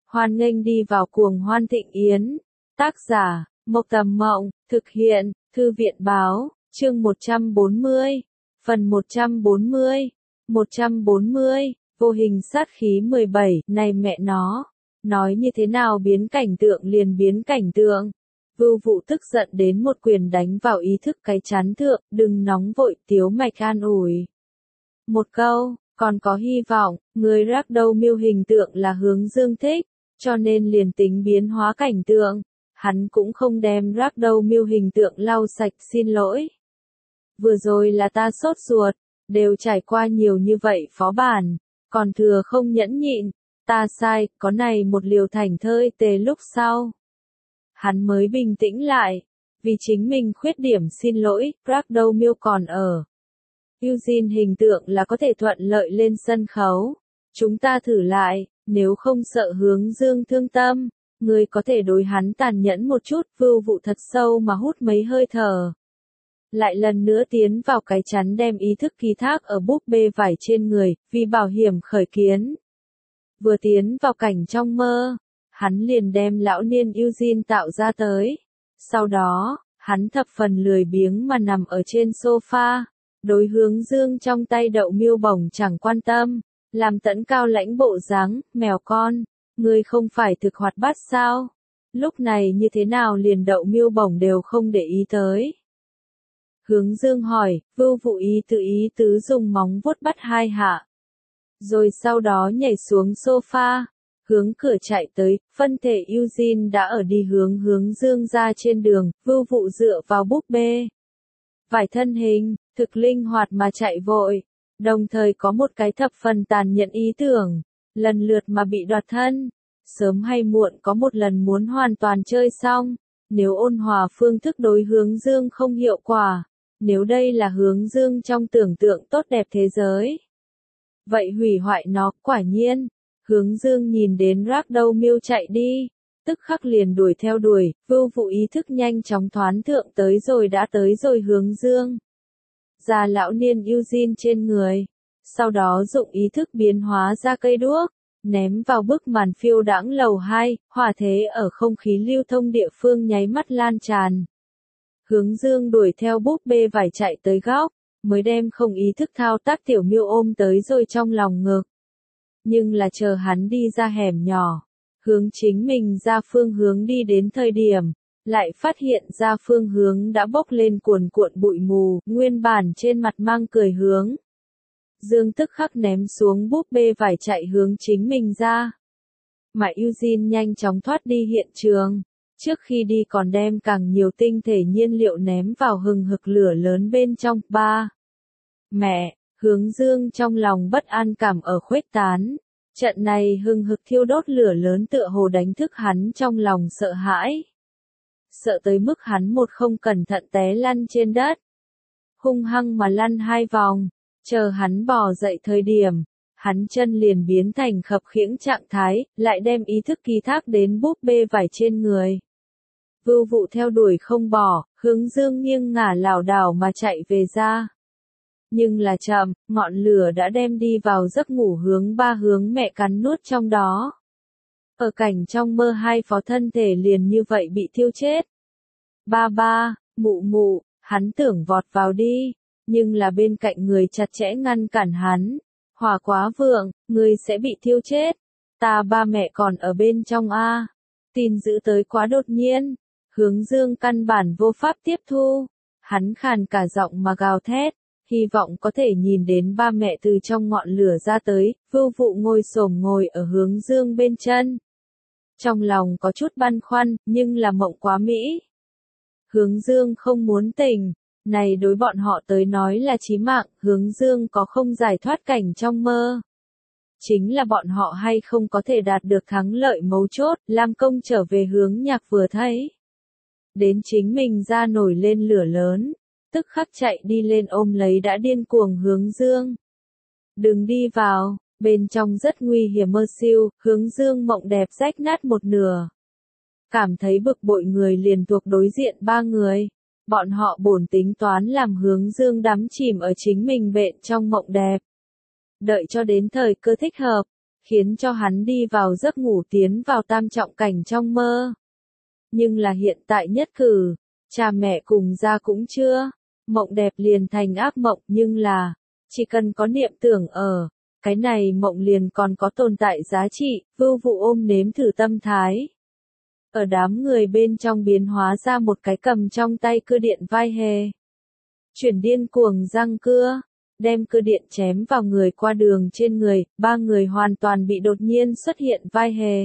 Hoan nghênh đi vào cuồng hoan thịnh yến. Tác giả, Mộc Tầm Mộng, thực hiện, Thư viện Báo, chương 140, phần 140, 140, vô hình sát khí 17, này mẹ nó, nói như thế nào biến cảnh tượng liền biến cảnh tượng. Vưu Vụ tức giận đến một quyền đánh vào ý thức cái chán thượng, đừng nóng vội, Tiếu Mạch an ủi. Một câu, còn có hy vọng, người rắc đâu miêu hình tượng là Hướng Dương thích, cho nên liền tính biến hóa cảnh tượng, hắn cũng không đem rắc đâu miêu hình tượng lau sạch, xin lỗi. Vừa rồi là ta sốt ruột, đều trải qua nhiều như vậy phó bản, còn thừa không nhẫn nhịn, ta sai, có này một liều thành thơi tề lúc sau. Hắn mới bình tĩnh lại, vì chính mình khuyết điểm xin lỗi, rắc đâu miêu còn ở. Eugene hình tượng là có thể thuận lợi lên sân khấu. Chúng ta thử lại, nếu không sợ Hướng Dương thương tâm, người có thể đối hắn tàn nhẫn một chút. Vưu Vụ thật sâu mà hút mấy hơi thở. Lại lần nữa tiến vào cái chắn đem ý thức ký thác ở búp bê vải trên người, vì bảo hiểm khởi kiến. Vừa tiến vào cảnh trong mơ, hắn liền đem lão niên Eugene tạo ra tới. Sau đó, hắn thập phần lười biếng mà nằm ở trên sofa. Đối Hướng Dương trong tay đậu miêu bổng chẳng quan tâm, làm tẫn cao lãnh bộ dáng, mèo con, ngươi không phải thực hoạt bát sao? Lúc này như thế nào liền đậu miêu bổng đều không để ý tới. Hướng Dương hỏi, Vưu Vụ ý tứ dùng móng vuốt bắt hai hạ. Rồi sau đó nhảy xuống sofa, hướng cửa chạy tới, phân thể Eugene đã ở đi hướng Hướng Dương ra trên đường, Vưu Vụ dựa vào búp bê. Vài thân hình, thực linh hoạt mà chạy vội, đồng thời có một cái thập phần tàn nhẫn ý tưởng, lần lượt mà bị đoạt thân. Sớm hay muộn có một lần muốn hoàn toàn chơi xong, nếu ôn hòa phương thức đối Hướng Dương không hiệu quả, nếu đây là Hướng Dương trong tưởng tượng tốt đẹp thế giới. Vậy hủy hoại nó, quả nhiên. Hướng Dương nhìn đến rác đâu miêu chạy đi, tức khắc liền đuổi theo đuổi, Vưu Vụ ý thức nhanh chóng thoán thượng tới rồi đã tới rồi Hướng Dương. Ra lão niên Eugene trên người, sau đó dụng ý thức biến hóa ra cây đuốc, ném vào bức màn phiêu đãng lầu 2, hỏa thế ở không khí lưu thông địa phương nháy mắt lan tràn. Hướng Dương đuổi theo búp bê vải chạy tới góc, mới đem không ý thức thao tác tiểu miêu ôm tới rồi trong lòng ngực. Nhưng là chờ hắn đi ra hẻm nhỏ, hướng chính mình ra phương hướng đi đến thời điểm, lại phát hiện ra phương hướng đã bốc lên cuồn cuộn bụi mù, nguyên bản trên mặt mang cười hướng. Dương tức khắc ném xuống búp bê vải chạy hướng chính mình ra. Mà Eugene nhanh chóng thoát đi hiện trường, trước khi đi còn đem càng nhiều tinh thể nhiên liệu ném vào hừng hực lửa lớn bên trong. Mẹ, Hướng Dương trong lòng bất an cảm ở khuếch tán. Trận này hừng hực thiêu đốt lửa lớn tựa hồ đánh thức hắn trong lòng sợ hãi. Sợ tới mức hắn một không cẩn thận té lăn trên đất. Hung hăng mà lăn 2 vòng, chờ hắn bò dậy thời điểm, hắn chân liền biến thành khập khiễng trạng thái, lại đem ý thức ký thác đến búp bê vải trên người. Vưu Vụ theo đuổi không bỏ, Hướng Dương nghiêng ngả lảo đảo mà chạy về ra. Nhưng là chậm, ngọn lửa đã đem đi vào giấc ngủ hướng mẹ cắn nuốt trong đó. Ở cảnh trong mơ 2 phó thân thể liền như vậy bị thiêu chết. Ba, mụ, hắn tưởng vọt vào đi, nhưng là bên cạnh người chặt chẽ ngăn cản hắn. Hỏa quá vượng, người sẽ bị thiêu chết. Ta ba mẹ còn ở bên trong a. Tin dữ tới quá đột nhiên, Hướng Dương căn bản vô pháp tiếp thu. Hắn khàn cả giọng mà gào thét. Hy vọng có thể nhìn đến ba mẹ từ trong ngọn lửa ra tới, Vưu Vụ ngồi xổm ngồi ở Hướng Dương bên chân. Trong lòng có chút băn khoăn, nhưng là mộng quá mỹ. Hướng Dương không muốn tỉnh, này đối bọn họ tới nói là chí mạng, Hướng Dương có không giải thoát cảnh trong mơ. Chính là bọn họ hay không có thể đạt được thắng lợi mấu chốt, Lam Công trở về Hướng Nhạc vừa thấy. Đến chính mình ra nổi lên lửa lớn. Tức khắc chạy đi lên ôm lấy đã điên cuồng Hướng Dương. Đừng đi vào, bên trong rất nguy hiểm mơ siêu, Hướng Dương mộng đẹp rách nát một nửa. Cảm thấy bực bội người liền thuộc đối diện 3 người. Bọn họ bổn tính toán làm Hướng Dương đắm chìm ở chính mình bện trong mộng đẹp. Đợi cho đến thời cơ thích hợp, khiến cho hắn đi vào giấc ngủ tiến vào tam trọng cảnh trong mơ. Nhưng là hiện tại nhất cử, cha mẹ cùng ra cũng chưa, mộng đẹp liền thành ác mộng, nhưng là, chỉ cần có niệm tưởng ở, cái này mộng liền còn có tồn tại giá trị, Vưu Vụ ôm nếm thử tâm thái. Ở đám người bên trong biến hóa ra một cái cầm trong tay cưa điện vai hề. Chuyển điên cuồng răng cưa, đem cưa điện chém vào người qua đường trên người, ba người hoàn toàn bị đột nhiên xuất hiện vai hề.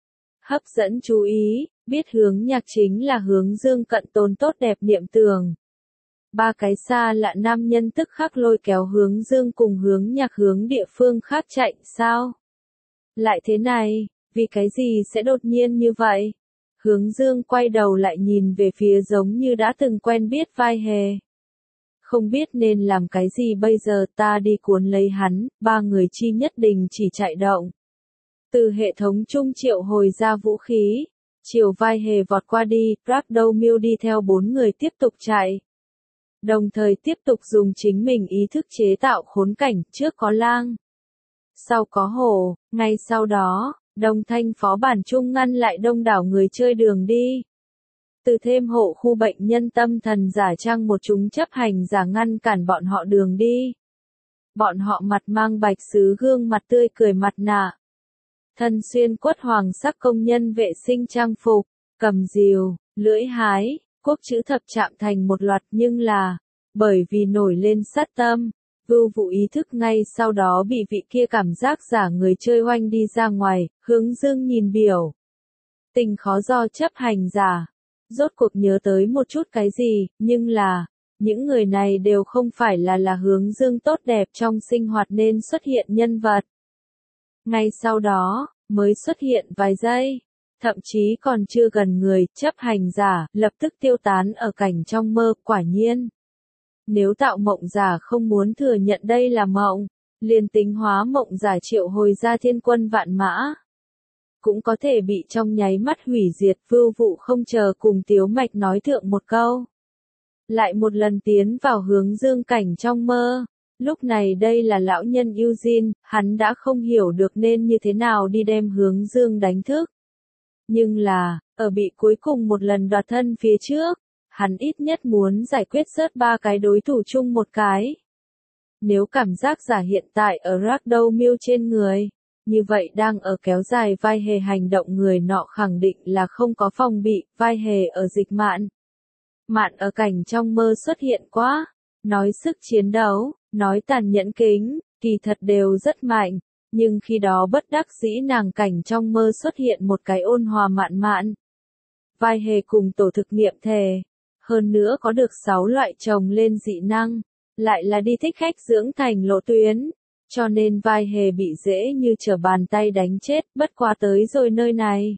Hấp dẫn chú ý, biết hướng nhạc chính là hướng Dương Cận Tồn tốt đẹp niệm tưởng. Ba cái xa lạ nam nhân tức khắc lôi kéo hướng Dương cùng hướng nhạc hướng địa phương khác chạy, sao? Lại thế này, vì cái gì sẽ đột nhiên như vậy? Hướng Dương quay đầu lại nhìn về phía giống như đã từng quen biết vai hề. Không biết nên làm cái gì bây giờ, ta đi cuốn lấy hắn, ba người chi nhất định chỉ chạy động. Từ hệ thống trung triệu hồi ra vũ khí, chiều vai hề vọt qua đi, Ragdoll đi theo bốn người tiếp tục chạy. Đồng thời tiếp tục dùng chính mình ý thức chế tạo khốn cảnh, trước có lang, sau có hổ, ngay sau đó, Đồng Thanh phó bản chung ngăn lại đông đảo người chơi đường đi. Từ thêm hộ khu bệnh nhân tâm thần giả trang một chúng chấp hành giả ngăn cản bọn họ đường đi. Bọn họ mặt mang bạch sứ gương mặt tươi cười mặt nạ. Thân xuyên quất hoàng sắc công nhân vệ sinh trang phục, cầm rìu, lưỡi hái, quốc chữ thập chạm thành một loạt, nhưng là, bởi vì nổi lên sát tâm, Vưu Vụ ý thức ngay sau đó bị vị kia cảm giác giả người chơi oanh đi ra ngoài, hướng Dương nhìn biểu. Tình khó do chấp hành giả, rốt cuộc nhớ tới một chút cái gì, nhưng là, những người này đều không phải là hướng Dương tốt đẹp trong sinh hoạt nên xuất hiện nhân vật. Ngay sau đó, mới xuất hiện vài giây, thậm chí còn chưa gần người, chấp hành giả, lập tức tiêu tán ở cảnh trong mơ, quả nhiên. Nếu tạo mộng giả không muốn thừa nhận đây là mộng, liền tính hóa mộng giả triệu hồi ra thiên quân vạn mã. Cũng có thể bị trong nháy mắt hủy diệt. Vưu Vụ không chờ cùng Tiếu Mạch nói thượng một câu. Lại một lần tiến vào hướng Dương cảnh trong mơ. Lúc này đây là lão nhân Eugene, hắn đã không hiểu được nên như thế nào đi đem hướng Dương đánh thức. Nhưng là, ở bị cuối cùng một lần đoạt thân phía trước, hắn ít nhất muốn giải quyết rớt ba cái đối thủ chung một cái. Nếu cảm giác giả hiện tại ở Ragdoll trên người, như vậy đang ở kéo dài vai hề hành động người nọ khẳng định là không có phòng bị, vai hề ở dịch mạn. Mạn ở cảnh trong mơ xuất hiện quá, nói sức chiến đấu, nói tàn nhẫn kính, kỳ thật đều rất mạnh, nhưng khi đó bất đắc dĩ nàng cảnh trong mơ xuất hiện một cái ôn hòa mạn mạn. Vai hề cùng tổ thực nghiệm thề, hơn nữa có được 6 loại trồng lên dị năng, lại là đi thích khách dưỡng thành lộ tuyến. Cho nên vai hề bị dễ như trở bàn tay đánh chết, bất quá tới rồi nơi này.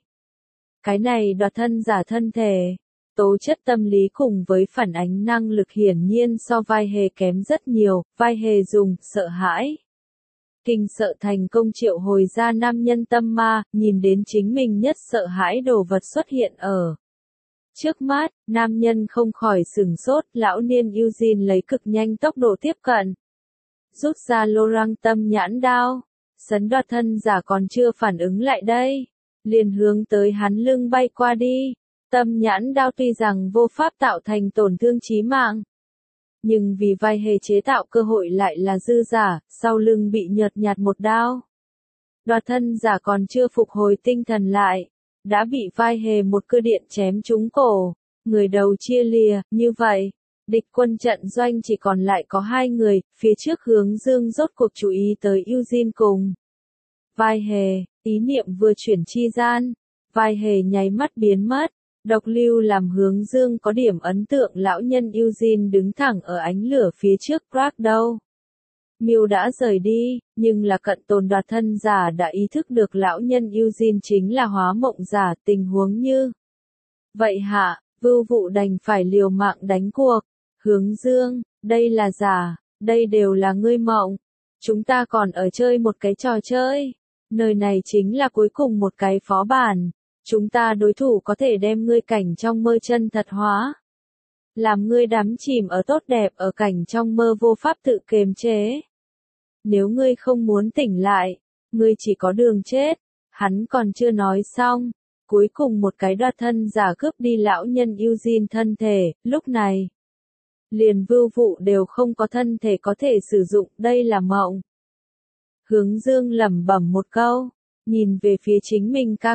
Cái này đoạt thân giả thân thể, tố chất tâm lý cùng với phản ánh năng lực hiển nhiên so vai hề kém rất nhiều, vai hề dùng, sợ hãi. Kinh sợ thành công triệu hồi ra nam nhân tâm ma, nhìn đến chính mình nhất sợ hãi đồ vật xuất hiện ở. Trước mắt, nam nhân không khỏi sửng sốt, lão niên Eugene lấy cực nhanh tốc độ tiếp cận. Rút ra lô răng tâm nhãn đao, sấn đoạt thân giả còn chưa phản ứng lại đây, liền hướng tới hắn lưng bay qua đi. Tâm nhãn đao tuy rằng vô pháp tạo thành tổn thương chí mạng, nhưng vì vai hề chế tạo cơ hội lại là dư giả, sau lưng bị nhợt nhạt một đao. Đoạt thân giả còn chưa phục hồi tinh thần lại, đã bị vai hề một cưa điện chém trúng cổ, người đầu chia lìa, như vậy. Địch quân trận doanh chỉ còn lại có 2 người, phía trước hướng Dương rốt cuộc chú ý tới Eugene cùng. Vai hề, ý niệm vừa chuyển chi gian, vai hề nháy mắt biến mất, độc lưu làm hướng Dương có điểm ấn tượng lão nhân Eugene đứng thẳng ở ánh lửa phía trước Ragdoll. Đã rời đi, nhưng là cận tồn đoạt thân giả đã ý thức được lão nhân Eugene chính là hóa mộng giả, tình huống như. Vậy hạ, Vưu Vụ đành phải liều mạng đánh cuộc. Hướng Dương, đây là giả, đây đều là ngươi mộng. Chúng ta còn ở chơi một cái trò chơi. Nơi này chính là cuối cùng một cái phó bản. Chúng ta đối thủ có thể đem ngươi cảnh trong mơ chân thật hóa. Làm ngươi đắm chìm ở tốt đẹp ở cảnh trong mơ vô pháp tự kiềm chế. Nếu ngươi không muốn tỉnh lại, ngươi chỉ có đường chết. Hắn còn chưa nói xong, cuối cùng một cái đoạt thân giả cướp đi lão nhân Eugene thân thể, lúc này. Liền Vưu Vụ đều không có thân thể có thể sử dụng, đây là mộng. Hướng Dương lẩm bẩm một câu, nhìn về phía chính mình ca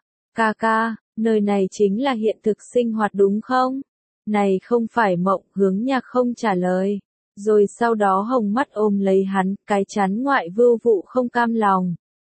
ca, nơi này chính là hiện thực sinh hoạt đúng không? Này không phải mộng, Hướng Nhạc không trả lời. Rồi sau đó hồng mắt ôm lấy hắn, cái chắn ngoại Vưu Vụ không cam lòng.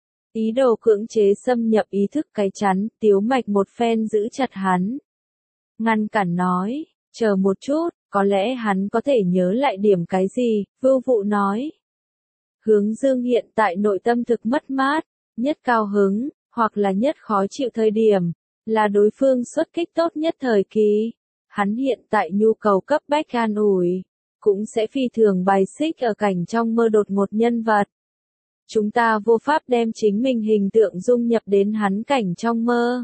Ý đồ cưỡng chế xâm nhập ý thức cái chắn, Tiếu Mạch một phen giữ chặt hắn. Ngăn cản nói, chờ một chút, có lẽ hắn có thể nhớ lại điểm cái gì, Vưu Vụ nói. Hướng Dương hiện tại nội tâm thực mất mát, nhất cao hứng, hoặc là nhất khó chịu thời điểm, là đối phương xuất kích tốt nhất thời kỳ. Hắn hiện tại nhu cầu cấp bách an ủi, cũng sẽ phi thường bài xích ở cảnh trong mơ đột ngột nhân vật. Chúng ta vô pháp đem chính mình hình tượng dung nhập đến hắn cảnh trong mơ.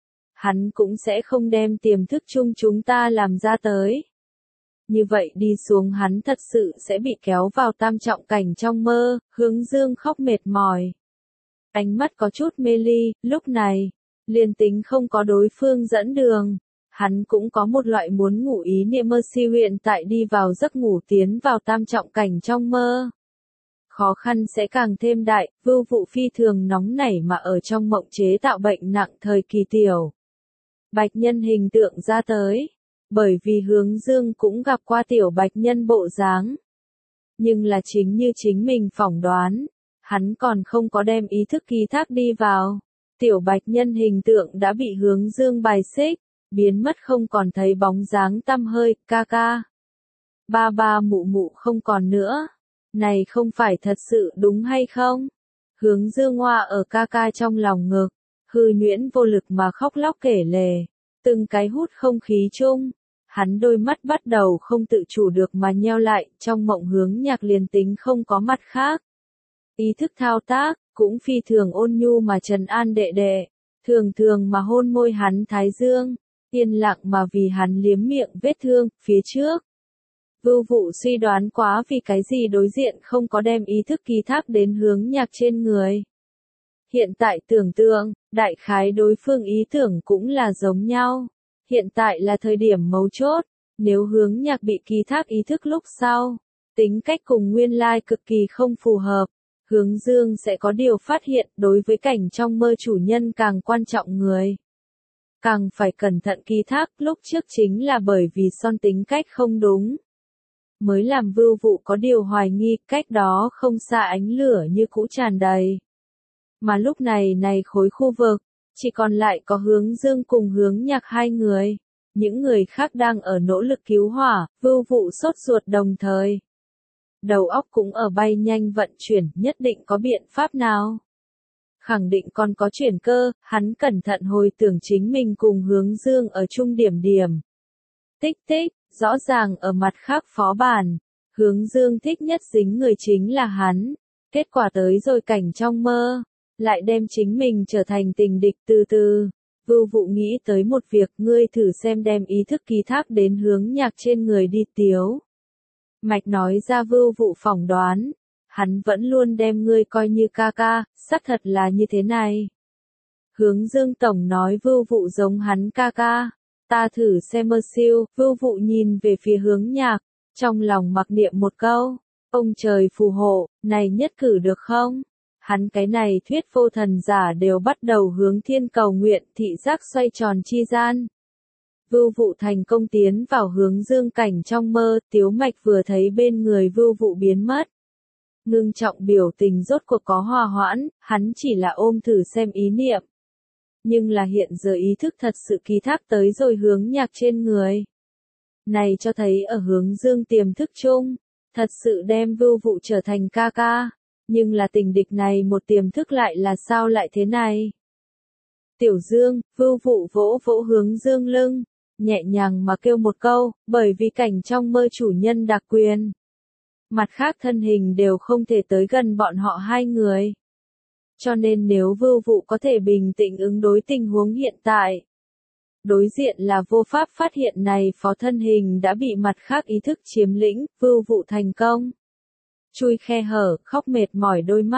Hắn cũng sẽ không đem tiềm thức chung chúng ta làm ra tới. Như vậy đi xuống hắn thật sự sẽ bị kéo vào tam trọng cảnh trong mơ, Hướng Dương khóc mệt mỏi. Ánh mắt có chút mê ly, lúc này, liền tính không có đối phương dẫn đường. Hắn cũng có một loại muốn ngủ ý niệm mơ si hiện tại đi vào giấc ngủ tiến vào tam trọng cảnh trong mơ. Khó khăn sẽ càng thêm đại, Vưu Vụ phi thường nóng nảy mà ở trong mộng chế tạo bệnh nặng thời kỳ tiểu. Bạch nhân hình tượng ra tới, bởi vì Hướng Dương cũng gặp qua tiểu bạch nhân bộ dáng. Nhưng là chính như chính mình phỏng đoán, hắn còn không có đem ý thức ký thác đi vào. Tiểu bạch nhân hình tượng đã bị Hướng Dương bài xích, biến mất không còn thấy bóng dáng tăm hơi, ca ca. Ba ba mụ mụ không còn nữa. Này không phải thật sự đúng hay không? Hướng Dương Hoa ở ca ca trong lòng ngực, hư nhuyễn vô lực mà khóc lóc kể lể, từng cái hút không khí chung. Hắn đôi mắt bắt đầu không tự chủ được mà nheo lại, trong mộng Hướng Nhạc liền tính không có mặt khác. Ý thức thao tác, cũng phi thường ôn nhu mà trấn an đệ đệ, thường thường mà hôn môi hắn thái dương, yên lặng mà vì hắn liếm miệng vết thương, phía trước. Vưu Vụ suy đoán quá vì cái gì đối diện không có đem ý thức ký thác đến Hướng Nhạc trên người. Hiện tại tưởng tượng, đại khái đối phương ý tưởng cũng là giống nhau. Hiện tại là thời điểm mấu chốt, nếu Hướng Nhạc bị ký thác ý thức lúc sau, tính cách cùng nguyên lai cực kỳ không phù hợp, Hướng Dương sẽ có điều phát hiện đối với cảnh trong mơ chủ nhân càng quan trọng người. Càng phải cẩn thận ký thác, lúc trước chính là bởi vì son tính cách không đúng. Mới làm Vưu Vụ có điều hoài nghi, cách đó không xa ánh lửa như cũ tràn đầy. Mà lúc này khối khu vực, chỉ còn lại có Hướng Dương cùng Hướng Nhạc hai người. Những người khác đang ở nỗ lực cứu hỏa, Vưu Vụ sốt ruột đồng thời. Đầu óc cũng ở bay nhanh vận chuyển, nhất định có biện pháp nào. Khẳng định còn có chuyển cơ, hắn cẩn thận hồi tưởng chính mình cùng Hướng Dương ở chung điểm. Tích tích, rõ ràng ở mặt khác phó bản, Hướng Dương thích nhất dính người chính là hắn. Kết quả tới rồi cảnh trong mơ, lại đem chính mình trở thành tình địch từ từ. Vưu Vụ nghĩ tới một việc, ngươi thử xem đem ý thức ký thác đến Hướng Nhạc trên người đi. Tiếu Mạch nói ra Vưu Vụ phỏng đoán, hắn vẫn luôn đem ngươi coi như ca ca, xác thật là như thế này. Hướng Dương tổng nói Vưu Vụ giống hắn ca ca, ta thử xem mơ siêu. Vưu Vụ nhìn về phía Hướng Nhạc, trong lòng mặc niệm một câu, ông trời phù hộ, này nhất cử được không? Hắn cái này thuyết vô thần giả đều bắt đầu hướng thiên cầu nguyện, thị giác xoay tròn chi gian. Vưu Vụ thành công tiến vào Hướng Dương cảnh trong mơ, Tiếu Mạch vừa thấy bên người Vưu Vụ biến mất. Ngưng trọng biểu tình rốt cuộc có hòa hoãn, hắn chỉ là ôm thử xem ý niệm. Nhưng là hiện giờ ý thức thật sự ký thác tới rồi Hướng Nhạc trên người. Này cho thấy ở Hướng Dương tiềm thức chung, thật sự đem Vưu Vụ trở thành ca ca. Nhưng là tình địch này một tiềm thức lại là sao lại thế này? Tiểu Dương, Vưu Vụ vỗ vỗ Hướng Dương lưng, nhẹ nhàng mà kêu một câu, bởi vì cảnh trong mơ chủ nhân đặc quyền. Mặt khác thân hình đều không thể tới gần bọn họ hai người. Cho nên nếu Vưu Vụ có thể bình tĩnh ứng đối tình huống hiện tại, đối diện là vô pháp phát hiện này phó thân hình đã bị mặt khác ý thức chiếm lĩnh, Vưu Vụ thành công. Chui khe hở, khóc mệt mỏi đôi mắt,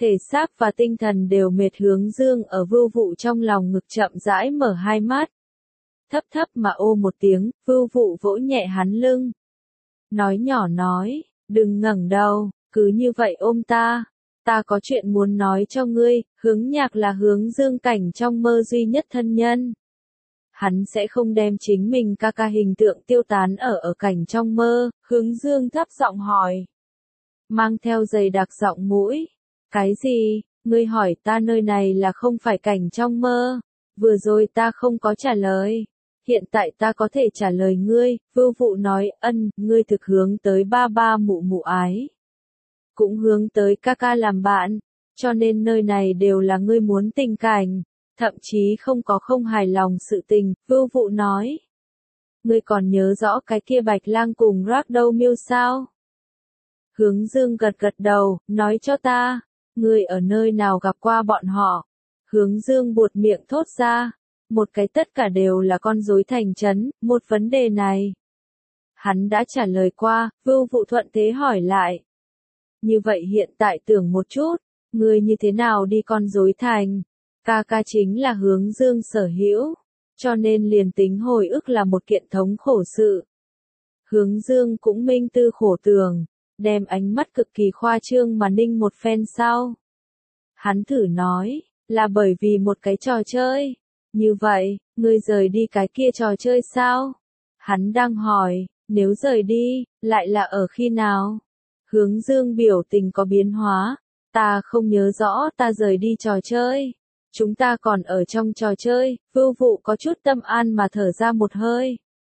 Thể xác và tinh thần đều mệt. Hướng Dương ở Vưu Vụ trong lòng ngực chậm rãi mở hai mắt. Thấp thấp mà ô một tiếng, Vưu Vụ vỗ nhẹ hắn lưng. Nói nhỏ nói, đừng ngẩng đầu, cứ như vậy ôm ta. Ta có chuyện muốn nói cho ngươi, Hướng Nhạc là Hướng Dương cảnh trong mơ duy nhất thân nhân. Hắn sẽ không đem chính mình ca ca hình tượng tiêu tán ở cảnh trong mơ. Hướng Dương thấp giọng hỏi. Mang theo dày đặc giọng mũi. Cái gì, ngươi hỏi ta nơi này là không phải cảnh trong mơ. Vừa rồi ta không có trả lời. Hiện tại ta có thể trả lời ngươi. Vưu Vụ nói, ngươi thực hướng tới ba ba mụ mụ ái. Cũng hướng tới ca ca làm bạn. Cho nên nơi này đều là ngươi muốn tình cảnh. Thậm chí không có không hài lòng sự tình. Vưu Vụ nói. Ngươi còn nhớ rõ cái kia Bạch Lang cùng Rác Đâu Miêu sao? Hướng Dương gật gật đầu, nói cho ta. Ngươi ở nơi nào gặp qua bọn họ? Hướng Dương buột miệng thốt ra. Một cái tất cả đều là con rối thành trấn, một vấn đề này. Hắn đã trả lời qua, Vưu Vụ thuận thế hỏi lại. Như vậy hiện tại tưởng một chút, ngươi như thế nào đi con rối thành? Ca ca chính là Hướng Dương sở hữu, cho nên liền tính hồi ức là một kiện thống khổ sự. Hướng Dương cũng minh tư khổ tường, đem ánh mắt cực kỳ khoa trương mà ninh một phen sau. Hắn thử nói, là bởi vì một cái trò chơi. Như vậy, ngươi rời đi cái kia trò chơi sao? Hắn đang hỏi, nếu rời đi, lại là ở khi nào? Hướng Dương biểu tình có biến hóa. Ta không nhớ rõ ta rời đi trò chơi. Chúng ta còn ở trong trò chơi. Vưu Vụ có chút tâm an mà thở ra một hơi.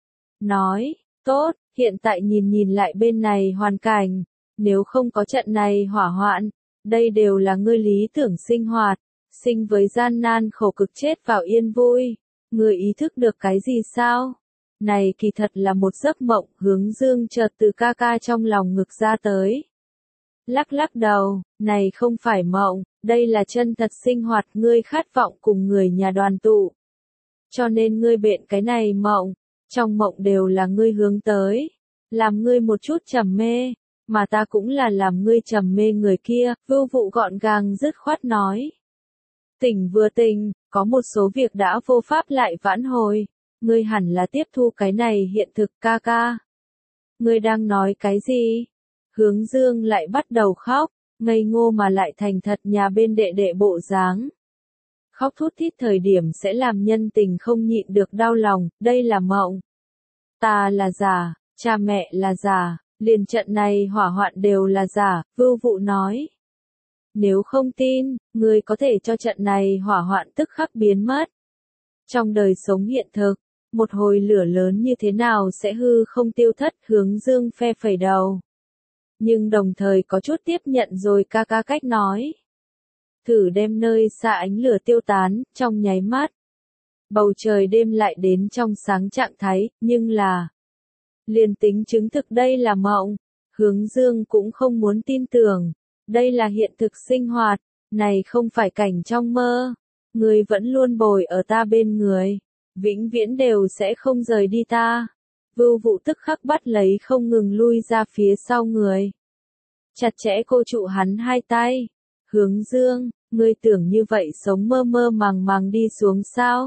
Nói, tốt, hiện tại nhìn lại bên này hoàn cảnh. Nếu không có trận này hỏa hoạn, đây đều là ngươi lý tưởng sinh hoạt. Sinh với gian nan khổ cực chết vào yên vui. Ngươi ý thức được cái gì sao? Này kỳ thật là một giấc mộng. Hướng Dương chợt từ ca ca trong lòng ngực ra tới. Lắc lắc đầu, này không phải mộng, đây là chân thật sinh hoạt. Ngươi khát vọng cùng người nhà đoàn tụ. Cho nên ngươi bện cái này mộng. Trong mộng đều là ngươi hướng tới. Làm ngươi một chút trầm mê. Mà ta cũng là làm ngươi trầm mê người kia. Vưu Vụ gọn gàng dứt khoát nói. Tỉnh vừa tỉnh, có một số việc đã vô pháp lại vãn hồi. Ngươi hẳn là tiếp thu cái này hiện thực ca ca. Ngươi đang nói cái gì? Hướng Dương lại bắt đầu khóc, ngây ngô mà lại thành thật nhà bên đệ đệ bộ dáng. Khóc thút thít thời điểm sẽ làm nhân tình không nhịn được đau lòng, đây là mộng. Ta là giả, cha mẹ là giả, liền trận này hỏa hoạn đều là giả, Vưu Vụ nói. Nếu không tin, ngươi có thể cho trận này hỏa hoạn tức khắc biến mất. Trong đời sống hiện thực, một hồi lửa lớn như thế nào sẽ hư không tiêu thất? Hướng Dương phe phẩy đầu. Nhưng đồng thời có chút tiếp nhận rồi ca ca cách nói. Thử đem nơi xa ánh lửa tiêu tán, trong nháy mắt. Bầu trời đêm lại đến trong sáng trạng thái, nhưng là... liền tính chứng thực đây là mộng. Hướng Dương cũng không muốn tin tưởng. Đây là hiện thực sinh hoạt, này không phải cảnh trong mơ. Ngươi vẫn luôn bồi ở ta bên người. Vĩnh viễn đều sẽ không rời đi ta. Vưu Vụ tức khắc bắt lấy không ngừng lui ra phía sau người. Chặt chẽ cô trụ hắn hai tay. Hướng Dương, ngươi tưởng như vậy sống mơ mơ màng màng đi xuống sao?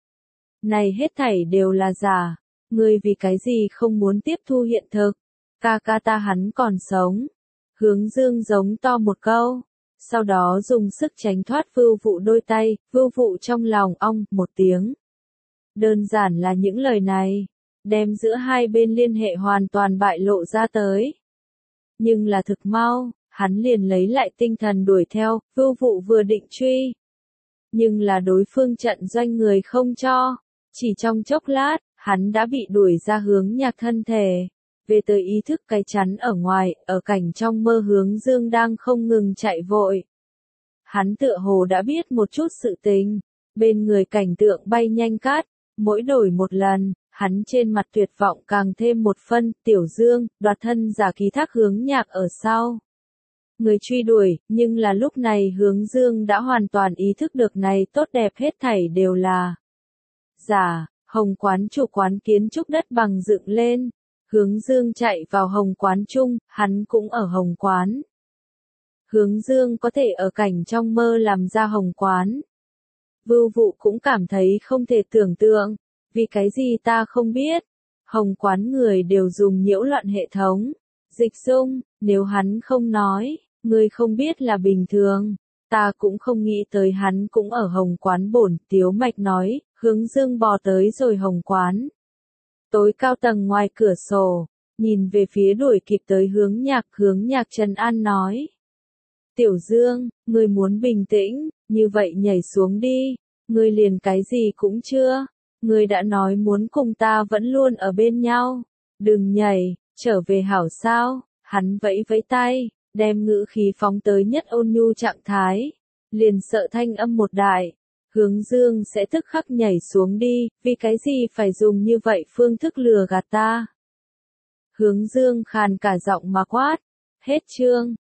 Này hết thảy đều là giả. Ngươi vì cái gì không muốn tiếp thu hiện thực? Ca ca ta hắn còn sống. Hướng Dương giống to một câu. Sau đó dùng sức tránh thoát Vưu Vụ đôi tay. Vưu Vụ trong lòng ong một tiếng. Đơn giản là những lời này, đem giữa hai bên liên hệ hoàn toàn bại lộ ra tới. Nhưng là thực mau, hắn liền lấy lại tinh thần đuổi theo. Vưu Vụ vừa định truy. Nhưng là đối phương trận doanh người không cho. Chỉ trong chốc lát, hắn đã bị đuổi ra Hướng Nhạc thân thể. Về tới ý thức cái chắn ở ngoài, ở cảnh trong mơ Hướng Dương đang không ngừng chạy vội. Hắn tựa hồ đã biết một chút sự tình. Bên người cảnh tượng bay nhanh cát. Mỗi đổi một lần, hắn trên mặt tuyệt vọng càng thêm một phân. Tiểu Dương, đoạt thân giả ký thác Hướng Nhạc ở sau. Người truy đuổi, nhưng là lúc này Hướng Dương đã hoàn toàn ý thức được này tốt đẹp hết thảy đều là giả. Hồng quán chủ quán kiến trúc đất bằng dựng lên. Hướng Dương chạy vào Hồng quán chung, hắn cũng ở Hồng quán. Hướng Dương có thể ở cảnh trong mơ làm ra hồng quán. Vưu Vụ cũng cảm thấy không thể tưởng tượng, vì cái gì ta không biết. Hồng quán người đều dùng nhiễu loạn hệ thống. Dịch Dung, nếu hắn không nói, ngươi không biết là bình thường. Ta cũng không nghĩ tới hắn cũng ở hồng quán bổn, Tiếu Mạch nói, Hướng Dương bò tới rồi hồng quán. Tối cao tầng ngoài cửa sổ, nhìn về phía đuổi kịp tới Hướng Nhạc trấn an nói. Tiểu Dương, ngươi muốn bình tĩnh, như vậy nhảy xuống đi, ngươi liền cái gì cũng chưa, ngươi đã nói muốn cùng ta vẫn luôn ở bên nhau, đừng nhảy, trở về hảo sao, hắn vẫy vẫy tay, đem ngữ khí phóng tới nhất ôn nhu trạng thái, liền sợ thanh âm một đại, Hướng Dương sẽ tức khắc nhảy xuống đi, vì cái gì phải dùng như vậy phương thức lừa gạt ta. Hướng Dương khàn cả giọng mà quát, hết chương.